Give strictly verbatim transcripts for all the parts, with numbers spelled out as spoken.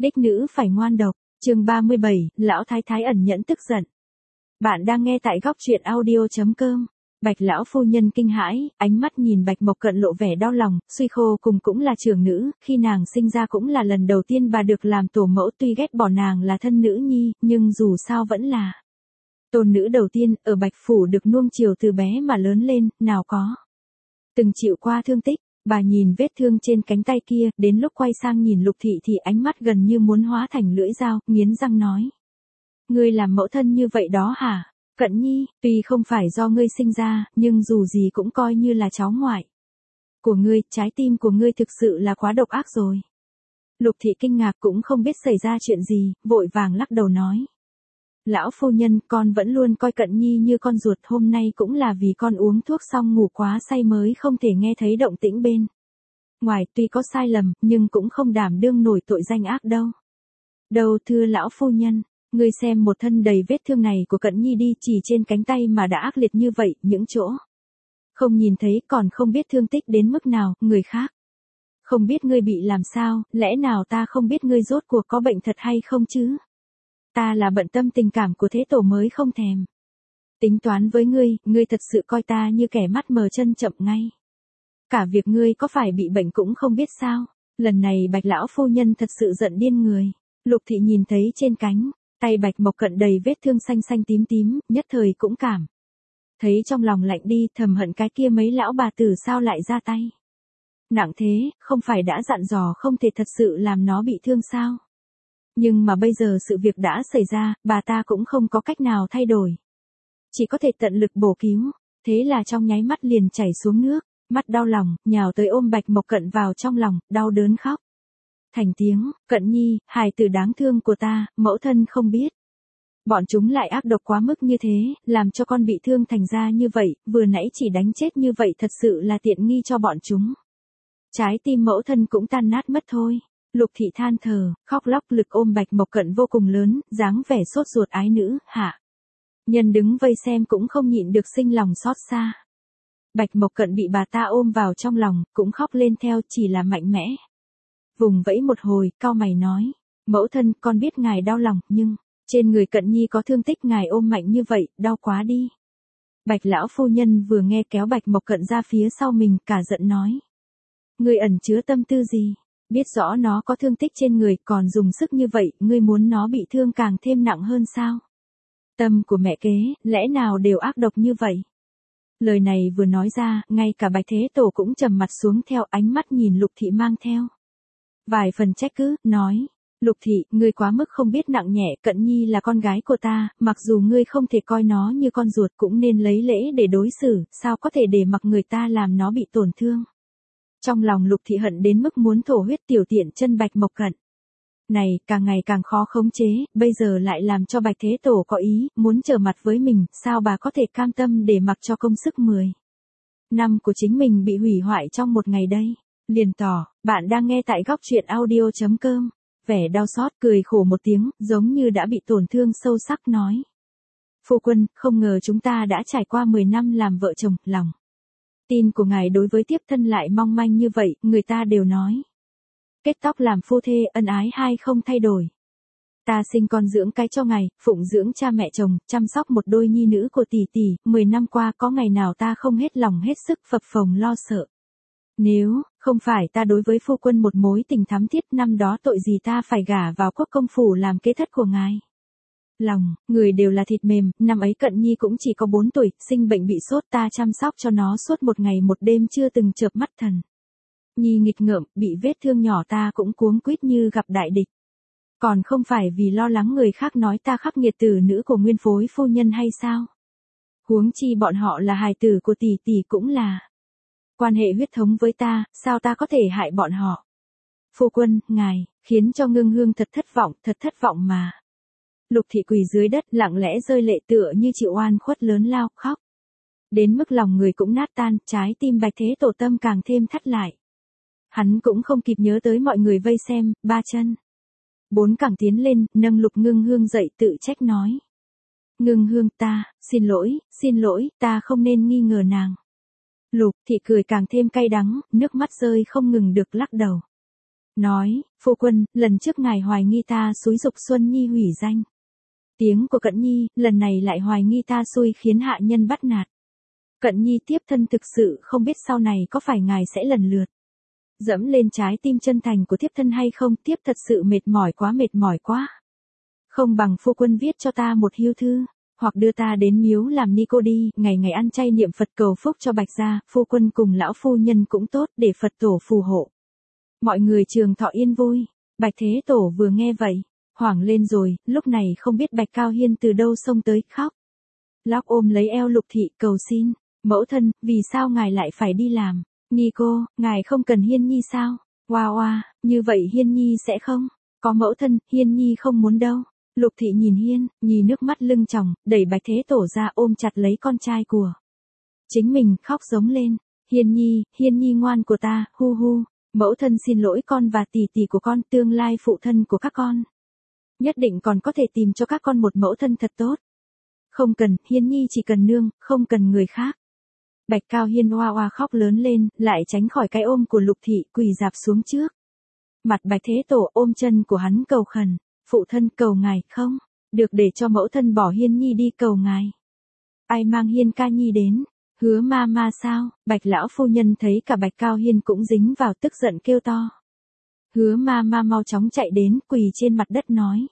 Đích nữ phải ngoan độc, chương ba mươi bảy, lão thái thái ẩn nhẫn tức giận. Bạn đang nghe tại góc truyện audio chấm com. Bạch lão phu nhân kinh hãi, ánh mắt nhìn Bạch Mộc Cận lộ vẻ đau lòng, suy khô cùng cũng là trưởng nữ, khi nàng sinh ra cũng là lần đầu tiên bà được làm tổ mẫu, tuy ghét bỏ nàng là thân nữ nhi, nhưng dù sao vẫn là tôn nữ đầu tiên, ở Bạch Phủ được nuông chiều từ bé mà lớn lên, nào có từng chịu qua thương tích. Bà nhìn vết thương trên cánh tay kia, đến lúc quay sang nhìn Lục Thị thì ánh mắt gần như muốn hóa thành lưỡi dao, nghiến răng nói. Ngươi làm mẫu thân như vậy đó hả? Cận Nhi, tuy không phải do ngươi sinh ra, nhưng dù gì cũng coi như là cháu ngoại của ngươi, trái tim của ngươi thực sự là quá độc ác rồi. Lục Thị kinh ngạc cũng không biết xảy ra chuyện gì, vội vàng lắc đầu nói. Lão phu nhân, con vẫn luôn coi Cận Nhi như con ruột, hôm nay cũng là vì con uống thuốc xong ngủ quá say mới không thể nghe thấy động tĩnh bên ngoài, tuy có sai lầm, nhưng cũng không đảm đương nổi tội danh ác đâu. Đâu thưa lão phu nhân, ngươi xem một thân đầy vết thương này của Cận Nhi đi, chỉ trên cánh tay mà đã ác liệt như vậy, những chỗ không nhìn thấy còn không biết thương tích đến mức nào, người khác không biết ngươi bị làm sao, lẽ nào ta không biết ngươi rốt cuộc có bệnh thật hay không chứ? Ta là bận tâm tình cảm của thế tổ mới không thèm tính toán với ngươi, ngươi thật sự coi ta như kẻ mắt mờ chân chậm ngay. Cả việc ngươi có phải bị bệnh cũng không biết sao. Lần này Bạch lão phu nhân thật sự giận điên người. Lục Thị nhìn thấy trên cánh tay Bạch Mộc Cận đầy vết thương xanh xanh tím tím, nhất thời cũng cảm thấy trong lòng lạnh đi, thầm hận cái kia mấy lão bà tử sao lại ra tay nặng thế, không phải đã dặn dò không thể thật sự làm nó bị thương sao? Nhưng mà bây giờ sự việc đã xảy ra, bà ta cũng không có cách nào thay đổi. Chỉ có thể tận lực bổ cứu, thế là trong nháy mắt liền chảy xuống nước, mắt đau lòng, nhào tới ôm Bạch Mộc Cận vào trong lòng, đau đớn khóc. Thành tiếng, Cận Nhi, hài tử đáng thương của ta, mẫu thân không biết. Bọn chúng lại ác độc quá mức như thế, làm cho con bị thương thành ra như vậy, vừa nãy chỉ đánh chết như vậy thật sự là tiện nghi cho bọn chúng. Trái tim mẫu thân cũng tan nát mất thôi. Lục Thị than thở, khóc lóc, lực ôm Bạch Mộc Cận vô cùng lớn, dáng vẻ sốt ruột ái nữ, hạ nhân đứng vây xem cũng không nhịn được sinh lòng xót xa. Bạch Mộc Cận bị bà ta ôm vào trong lòng, cũng khóc lên theo, chỉ là mạnh mẽ vùng vẫy một hồi, cau mày nói, mẫu thân, con biết ngài đau lòng, nhưng trên người Cận Nhi có thương tích, ngài ôm mạnh như vậy, đau quá đi. Bạch lão phu nhân vừa nghe kéo Bạch Mộc Cận ra phía sau mình, cả giận nói, ngươi ẩn chứa tâm tư gì? Biết rõ nó có thương tích trên người, còn dùng sức như vậy, ngươi muốn nó bị thương càng thêm nặng hơn sao? Tâm của mẹ kế, lẽ nào đều ác độc như vậy? Lời này vừa nói ra, ngay cả Bạch Thế Tổ cũng trầm mặt xuống, theo ánh mắt nhìn Lục Thị mang theo vài phần trách cứ, nói, Lục Thị, ngươi quá mức không biết nặng nhẹ, Cận Nhi là con gái của ta, mặc dù ngươi không thể coi nó như con ruột cũng nên lấy lễ để đối xử, sao có thể để mặc người ta làm nó bị tổn thương? Trong lòng Lục Thị hận đến mức muốn thổ huyết, tiểu tiện chân Bạch Mộc Cận này càng ngày càng khó khống chế, bây giờ lại làm cho Bạch Thế Tổ có ý muốn trở mặt với mình, sao bà có thể cam tâm để mặc cho công sức mười năm của chính mình bị hủy hoại trong một ngày đây? Liền tỏ, bạn đang nghe tại góc truyện audio chấm com. Vẻ đau xót, cười khổ một tiếng, giống như đã bị tổn thương sâu sắc, nói, phu quân, không ngờ chúng ta đã trải qua mười năm làm vợ chồng, lòng tin của ngài đối với tiếp thân lại mong manh như vậy, người ta đều nói kết tóc làm phu thê, ân ái hai không thay đổi. Ta sinh con dưỡng cái cho ngài, phụng dưỡng cha mẹ chồng, chăm sóc một đôi nhi nữ của tỷ tỷ, mười năm qua có ngày nào ta không hết lòng hết sức phập phồng lo sợ. Nếu không phải ta đối với phu quân một mối tình thắm thiết, năm đó tội gì ta phải gả vào quốc công phủ làm kế thất của ngài. Lòng, người đều là thịt mềm, năm ấy Cận Nhi cũng chỉ có bốn tuổi, sinh bệnh bị sốt, ta chăm sóc cho nó suốt một ngày một đêm chưa từng chợp mắt thần. Nhi nghịch ngợm, bị vết thương nhỏ ta cũng cuống quýt như gặp đại địch. Còn không phải vì lo lắng người khác nói ta khắc nghiệt tử nữ của nguyên phối phu nhân hay sao? Huống chi bọn họ là hài tử của tỷ tỷ, cũng là quan hệ huyết thống với ta, sao ta có thể hại bọn họ? Phu quân, ngài, khiến cho Ngưng Hương thật thất vọng, thật thất vọng mà. Lục Thị quỳ dưới đất, lặng lẽ rơi lệ, tựa như chịu oan khuất lớn lao, khóc đến mức lòng người cũng nát tan, trái tim Bạch Thế Tổ tâm càng thêm thắt lại. Hắn cũng không kịp nhớ tới mọi người vây xem, ba chân bốn cẳng tiến lên, nâng Lục Ngưng Hương dậy, tự trách nói, Ngưng Hương, ta xin lỗi, xin lỗi, ta không nên nghi ngờ nàng. Lục Thị cười càng thêm cay đắng, nước mắt rơi không ngừng được, lắc đầu. nói, phu quân, lần trước ngài hoài nghi ta xúi dục Xuân Nhi hủy danh. Tiếng của Cận Nhi, lần này lại hoài nghi ta xui khiến hạ nhân bắt nạt. Cận Nhi tiếp thân thực sự không biết sau này có phải ngài sẽ lần lượt dẫm lên trái tim chân thành của tiếp thân hay không, tiếp thật sự mệt mỏi quá mệt mỏi quá. Không bằng phu quân viết cho ta một hiếu thư, hoặc đưa ta đến miếu làm ni cô đi, ngày ngày ăn chay niệm Phật cầu phúc cho Bạch gia, phu quân cùng lão phu nhân cũng tốt, để Phật tổ phù hộ. Mọi người trường thọ yên vui. Bạch Thế Tổ vừa nghe vậy, hoảng lên rồi, lúc này không biết Bạch Cao Hiên từ đâu xông tới, khóc lóc ôm lấy eo Lục Thị cầu xin, mẫu thân, vì sao ngài lại phải đi làm? Ni cô, ngài không cần Hiên Nhi sao? Oa oa, như vậy Hiên Nhi sẽ không? Có mẫu thân, Hiên Nhi không muốn đâu. Lục Thị nhìn Hiên, Nhi nước mắt lưng tròng, đẩy Bạch Thế Tổ ra ôm chặt lấy con trai của chính mình, khóc giống lên. Hiên Nhi, Hiên Nhi ngoan của ta, hu hu, mẫu thân xin lỗi con và tỷ tỷ của con, tương lai phụ thân của các con. Nhất định còn có thể tìm cho các con một mẫu thân thật tốt. Không cần, Hiên Nhi chỉ cần nương, không cần người khác. Bạch Cao Hiên oa oa khóc lớn lên, lại tránh khỏi cái ôm của Lục Thị, quỳ dạp xuống trước mặt Bạch Thế Tổ, ôm chân của hắn cầu khẩn, phụ thân cầu ngài, không được để cho mẫu thân bỏ Hiên Nhi đi, cầu ngài. Ai mang Hiên ca nhi đến? Hứa ma ma sao? Bạch lão phu nhân thấy cả Bạch Cao Hiên cũng dính vào, tức giận kêu to. Hứa ma ma mau chóng chạy đến, quỳ trên mặt đất nói.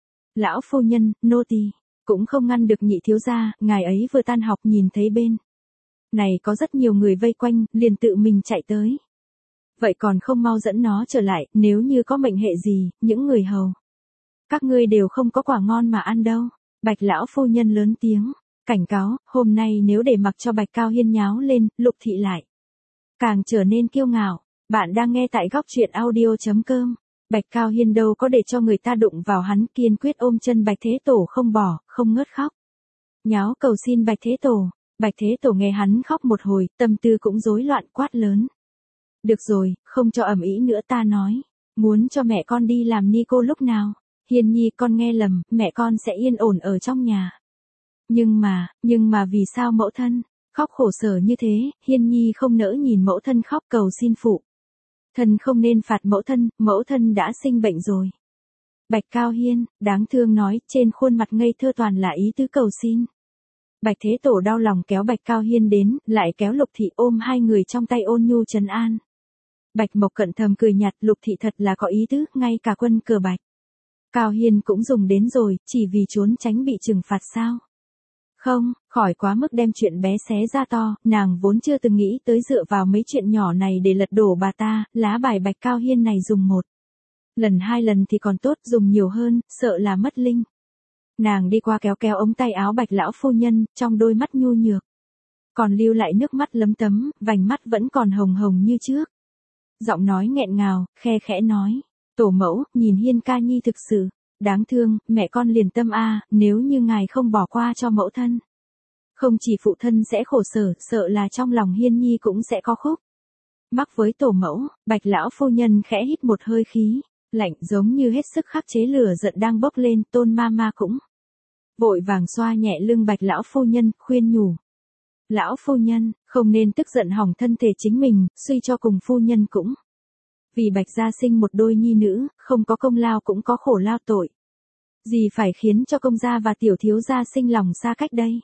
Lão phu nhân, nô tỳ cũng không ngăn được nhị thiếu gia, ngài ấy vừa tan học nhìn thấy bên này có rất nhiều người vây quanh, liền tự mình chạy tới. Vậy còn không mau dẫn nó trở lại, nếu như có mệnh hệ gì, những người hầu các ngươi đều không có quả ngon mà ăn đâu. Bạch lão phu nhân lớn tiếng cảnh cáo, hôm nay nếu để mặc cho Bạch Cao Hiên nháo lên, Lục Thị lại càng trở nên kiêu ngạo. Bạn đang nghe tại góc truyện audio chấm com. Bạch Cao Hiên đâu có để cho người ta đụng vào hắn, kiên quyết ôm chân Bạch Thế Tổ không bỏ, không ngớt khóc nháo cầu xin Bạch Thế Tổ. Bạch Thế Tổ nghe hắn khóc một hồi, tâm tư cũng rối loạn, quát lớn. Được rồi, không cho ầm ĩ nữa, ta nói, muốn cho mẹ con đi làm ni cô lúc nào? Hiên Nhi, con nghe lầm, mẹ con sẽ yên ổn ở trong nhà. Nhưng mà, nhưng mà vì sao mẫu thân khóc khổ sở như thế? Hiên Nhi không nỡ nhìn mẫu thân khóc cầu xin phụ thân không nên phạt mẫu thân, mẫu thân đã sinh bệnh rồi. Bạch Cao Hiên, đáng thương nói, trên khuôn mặt ngây thơ toàn là ý tứ cầu xin. Bạch Thế Tổ đau lòng kéo Bạch Cao Hiên đến, lại kéo Lục Thị ôm hai người trong tay ôn nhu trấn an. Bạch Mộc Cận thầm cười nhạt, Lục Thị thật là có ý tứ, ngay cả quân cờ Bạch Cao Hiên cũng dùng đến rồi, chỉ vì trốn tránh bị trừng phạt sao? Không, khỏi quá mức đem chuyện bé xé ra to, nàng vốn chưa từng nghĩ tới dựa vào mấy chuyện nhỏ này để lật đổ bà ta, lá bài Bạch Cao Hiên này dùng một lần hai lần thì còn tốt, dùng nhiều hơn, sợ là mất linh. Nàng đi qua kéo kéo ống tay áo Bạch lão phu nhân, trong đôi mắt nhu nhược còn lưu lại nước mắt lấm tấm, vành mắt vẫn còn hồng hồng như trước. Giọng nói nghẹn ngào, khe khẽ nói, tổ mẫu, nhìn Hiên ca nhi thực sự đáng thương, mẹ con liền tâm a, nếu như ngài không bỏ qua cho mẫu thân, không chỉ phụ thân sẽ khổ sở, sợ là trong lòng Hiên Nhi cũng sẽ có khúc mắc với tổ mẫu. Bạch lão phu nhân khẽ hít một hơi khí lạnh, giống như hết sức khắc chế lửa giận đang bốc lên. Tôn ma ma cũng vội vàng xoa nhẹ lưng Bạch lão phu nhân, khuyên nhủ. Lão phu nhân, không nên tức giận hỏng thân thể chính mình, suy cho cùng phu nhân cũng vì Bạch gia sinh một đôi nhi nữ, không có công lao cũng có khổ lao tội. Gì phải khiến cho công gia và tiểu thiếu gia sinh lòng xa cách đây?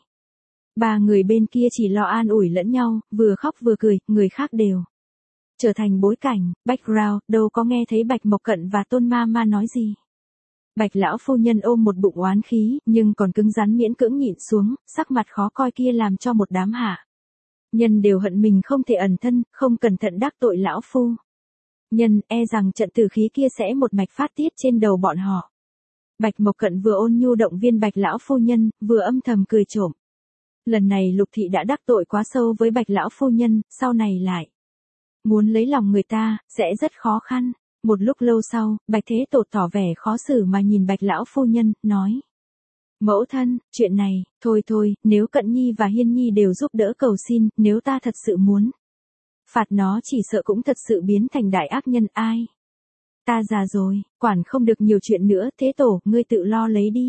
Ba người bên kia chỉ lo an ủi lẫn nhau, vừa khóc vừa cười, người khác đều trở thành bối cảnh, background, đâu có nghe thấy Bạch Mộc Cận và Tôn ma ma nói gì. Bạch lão phu nhân ôm một bụng oán khí, nhưng còn cứng rắn miễn cưỡng nhịn xuống, sắc mặt khó coi kia làm cho một đám hạ nhân đều hận mình không thể ẩn thân, không cẩn thận đắc tội lão phu nhân, e rằng trận tử khí kia sẽ một mạch phát tiết trên đầu bọn họ. Bạch Mộc Cận vừa ôn nhu động viên Bạch lão phu nhân, vừa âm thầm cười trộm. Lần này Lục Thị đã đắc tội quá sâu với Bạch lão phu nhân, sau này lại muốn lấy lòng người ta, sẽ rất khó khăn. Một lúc lâu sau, Bạch Thế Tổ tỏ vẻ khó xử mà nhìn Bạch lão phu nhân, nói. Mẫu thân, chuyện này, thôi thôi, nếu Cận Nhi và Hiên Nhi đều giúp đỡ cầu xin, nếu ta thật sự muốn phạt nó chỉ sợ cũng thật sự biến thành đại ác nhân. Ai? Ta già rồi, quản không được nhiều chuyện nữa, Thế Tổ, ngươi tự lo lấy đi.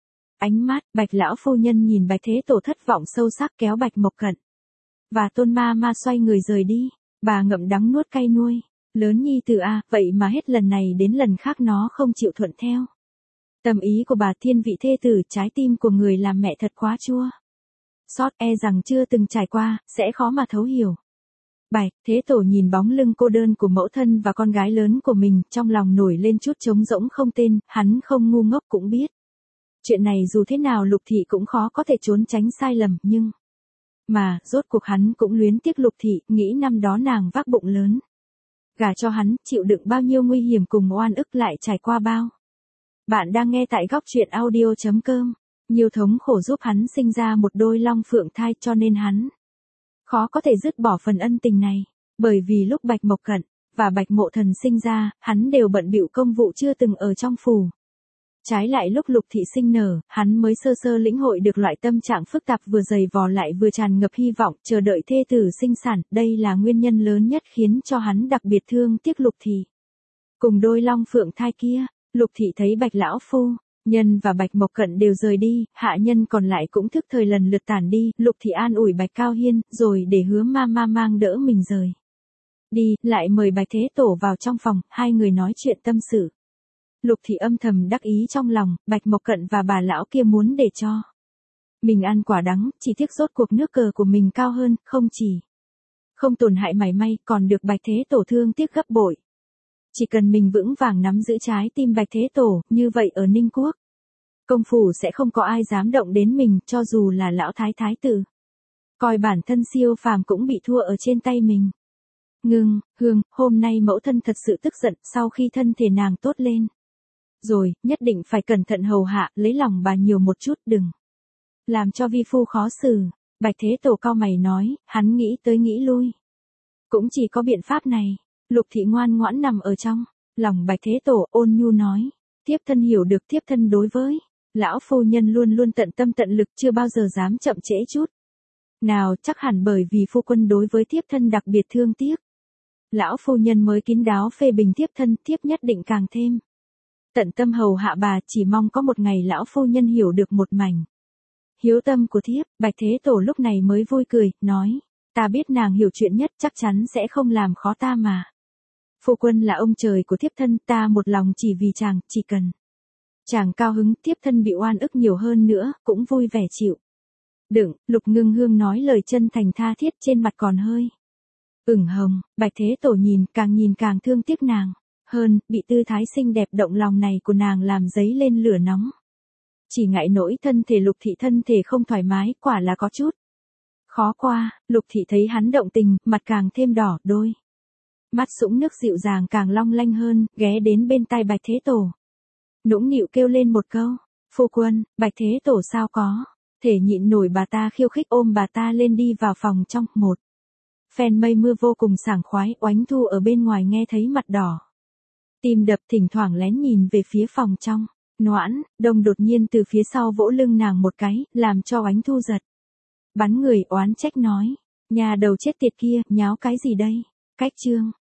Ánh mắt, Bạch lão phu nhân nhìn Bạch Thế Tổ thất vọng sâu sắc, kéo Bạch Mộc Cận và Tôn ma ma xoay người rời đi. Bà ngậm đắng nuốt cay nuôi. Lớn nhi tử a, vậy mà hết lần này đến lần khác nó không chịu thuận theo. Tâm ý của bà thiên vị thê tử, trái tim của người làm mẹ thật quá chua. Xót e rằng chưa từng trải qua, sẽ khó mà thấu hiểu. Bạch Thế Tổ nhìn bóng lưng cô đơn của mẫu thân và con gái lớn của mình, trong lòng nổi lên chút trống rỗng không tên, hắn không ngu ngốc cũng biết. Chuyện này dù thế nào Lục Thị cũng khó có thể trốn tránh sai lầm, nhưng... Mà, rốt cuộc hắn cũng luyến tiếc Lục Thị, nghĩ năm đó nàng vác bụng lớn. Gả cho hắn, chịu đựng bao nhiêu nguy hiểm cùng oan ức lại trải qua bao. Bạn đang nghe tại góc truyện audio.com. Nhiều thống khổ giúp hắn sinh ra một đôi long phượng thai, cho nên hắn khó có thể dứt bỏ phần ân tình này. Bởi vì lúc Bạch Mộc Cận và Bạch Mộ Thần sinh ra, hắn đều bận bịu công vụ chưa từng ở trong phủ. Trái lại lúc Lục Thị sinh nở, hắn mới sơ sơ lĩnh hội được loại tâm trạng phức tạp vừa dày vò lại vừa tràn ngập hy vọng, chờ đợi thê tử sinh sản. Đây là nguyên nhân lớn nhất khiến cho hắn đặc biệt thương tiếc Lục Thị. Cùng đôi long phượng thai kia, Lục Thị thấy Bạch lão phu nhân và Bạch Mộc Cận đều rời đi, hạ nhân còn lại cũng thức thời lần lượt tản đi, Lục Thị an ủi Bạch Cao Hiên, rồi để Hứa ma ma mang đỡ mình rời đi, lại mời Bạch Thế Tổ vào trong phòng, hai người nói chuyện tâm sự. Lục Thị âm thầm đắc ý trong lòng, Bạch Mộc Cận và bà lão kia muốn để cho mình ăn quả đắng, chỉ tiếc rốt cuộc nước cờ của mình cao hơn, không chỉ không tổn hại mảy may, còn được Bạch Thế Tổ thương tiếc gấp bội. Chỉ cần mình vững vàng nắm giữ trái tim Bạch Thế Tổ, như vậy ở Ninh Quốc, công phủ sẽ không có ai dám động đến mình, cho dù là lão thái thái tử. Coi bản thân siêu phàm cũng bị thua ở trên tay mình. Ngưng, Hương, hôm nay mẫu thân thật sự tức giận, sau khi thân thể nàng tốt lên rồi, nhất định phải cẩn thận hầu hạ, lấy lòng bà nhiều một chút, đừng làm cho vi phu khó xử. Bạch Thế Tổ cau mày nói, hắn nghĩ tới nghĩ lui, cũng chỉ có biện pháp này. Lục Thị ngoan ngoãn nằm ở trong lòng Bạch Thế Tổ, ôn nhu nói, thiếp thân hiểu được, thiếp thân đối với lão phu nhân luôn luôn tận tâm tận lực, chưa bao giờ dám chậm trễ chút nào, chắc hẳn bởi vì phu quân đối với thiếp thân đặc biệt thương tiếc. Lão phu nhân mới kín đáo phê bình thiếp thân, thiếp nhất định càng thêm tận tâm hầu hạ bà, chỉ mong có một ngày lão phu nhân hiểu được một mảnh hiếu tâm của thiếp. Bạch Thế Tổ lúc này mới vui cười, nói, ta biết nàng hiểu chuyện nhất, chắc chắn sẽ không làm khó ta mà. Phu quân là ông trời của thiếp thân, ta một lòng chỉ vì chàng, chỉ cần chàng cao hứng, thiếp thân bị oan ức nhiều hơn nữa, cũng vui vẻ chịu đựng. Lục Ngưng Hương nói lời chân thành tha thiết, trên mặt còn hơi ửng hồng. Bạch Thế Tổ nhìn, càng nhìn càng thương tiếc nàng hơn, bị tư thái xinh đẹp động lòng này của nàng làm dấy lên lửa nóng. Chỉ ngại nỗi thân thể Lục Thị thân thể không thoải mái, quả là có chút khó qua. Lục Thị thấy hắn động tình, mặt càng thêm đỏ, đôi mắt sũng nước dịu dàng càng long lanh hơn, ghé đến bên tai Bạch Thế Tổ, nũng nịu kêu lên một câu, phu quân. Bạch Thế Tổ sao có thể nhịn nổi bà ta khiêu khích, ôm bà ta lên đi vào phòng trong. Một phen mây mưa vô cùng sảng khoái, Oánh Thu ở bên ngoài nghe thấy mặt đỏ tim đập, thỉnh thoảng lén nhìn về phía phòng trong. Noãn Đông đột nhiên từ phía sau vỗ lưng nàng một cái, làm cho Oánh Thu giật bắn người, oán trách nói, nhà đầu chết tiệt kia, nháo cái gì đây? Cách chương